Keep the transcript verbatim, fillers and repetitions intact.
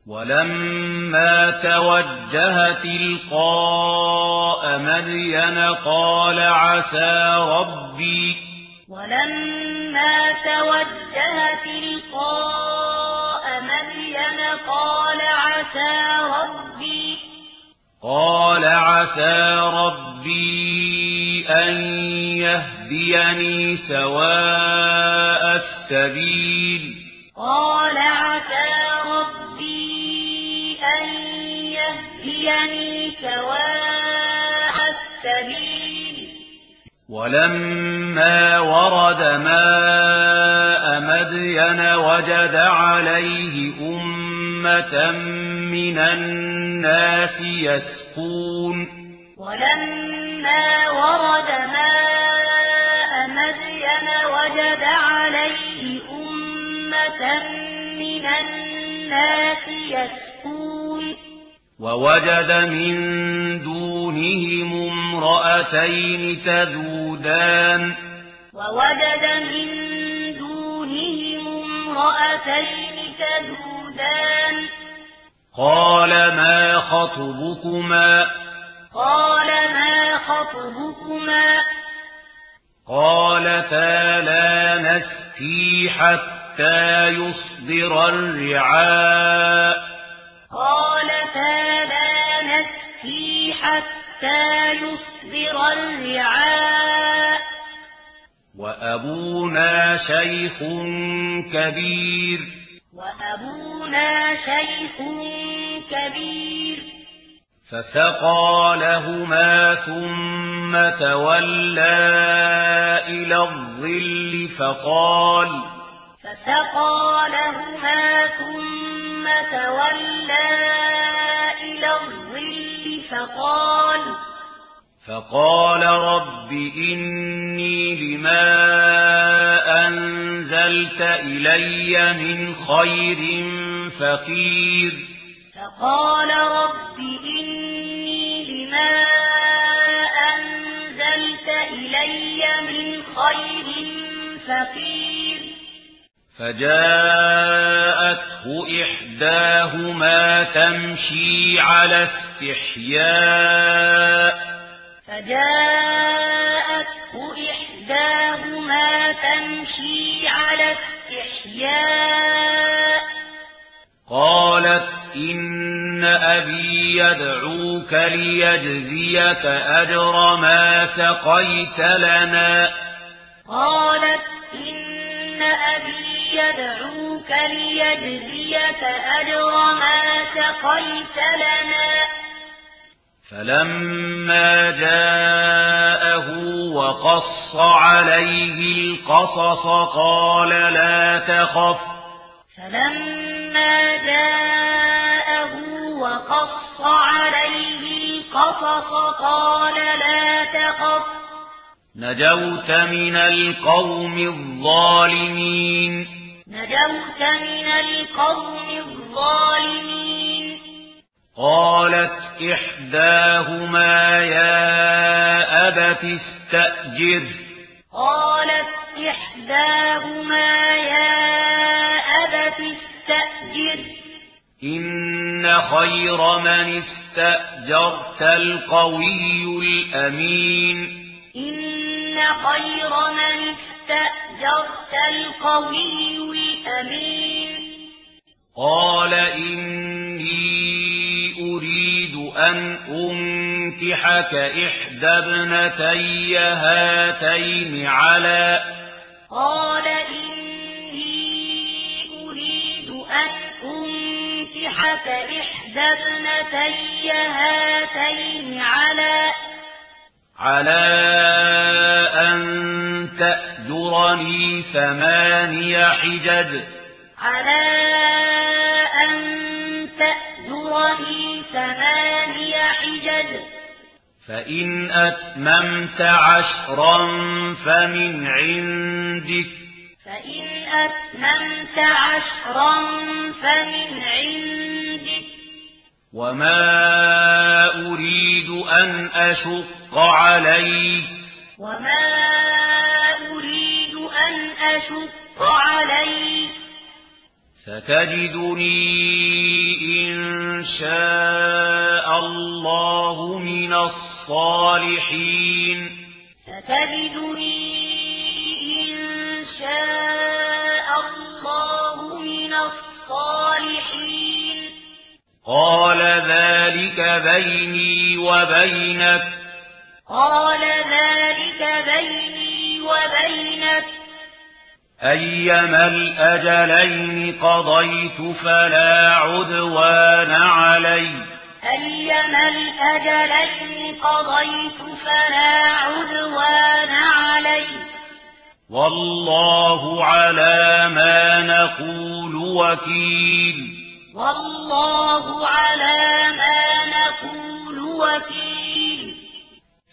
ولما توجه تلقاء مدين قال عسى ربي ولما توجه تلقاء مدين قال عسى ربي قال عسى ربي أن يهديني سواء السبيل قال عسى ربي أن يهديني سواء السبيل ولما ورد ماء مدين وجد عليه أمة من الناس يسقون ولما ورد ماء مدين وجد عليه أمة من الناس يسقون ووجد من دونهم امرأتين تذودان ووجد من دونهم امرأتين تذودان قال ما خطبكما قال ما خطبكما قالتا لا نسقي حتى يصدر الرعاء قالتا لا نسقي حتى يصدر الرعاء وأبونا شيخ كبير وأبونا شيخ كبير فسقى لهما ثم تولى إلى الظل فقال فسقى لهما ثم تولى إلى الظل فقال فقال رب إني لما أنزلت إلي من خير فقير فقال رب إني لما أنزلت إلي من خير فقير فجاءته إحداهما تمشي على استحياء فجاءته إحداهما تمشي على استحياء قالت إن أبي يدعوك ليجزيك أجر ما سقيت لنا قالت إن أبي يدعوك ليجزيك أجر ما سقيت لنا فلما جاءه وقص عليه القصص قال لا تخف فلما جاءه وقص عليه القصص قال لا تخف نجوت من القوم الظالمين نجوت من القوم الظالمين قالت إحداهما يا أبت استأجر قالت إحداهما يا أبت استأجر إن خير من استأجرت القوي الأمين إن خير من استأجرت القوي الأمين قال إني أريد أن أنكحك إحدى ابنتي هاتين على قال إني أريد أن أنكحك إحدى ابنتي هاتين على على أن تأجرني ثماني حجج على أن تأجرني ثماني حجج فإن أتممت عشرا فمن عندك فإن أتممت عشرا فمن عندك وما أريد أن أشق عليك وما أريد أن أشق عليك ستجدني الصالحين ستجدني إن شاء الله من الصالحين قال ذلك بيني وبينك قال ذلك بيني وبينك أيما الأجلين قضيت فلا عدوان علي أيما الأجلين قضيت فلا عدوان علي والله على ما نقول وكيل والله على ما نقول وكيل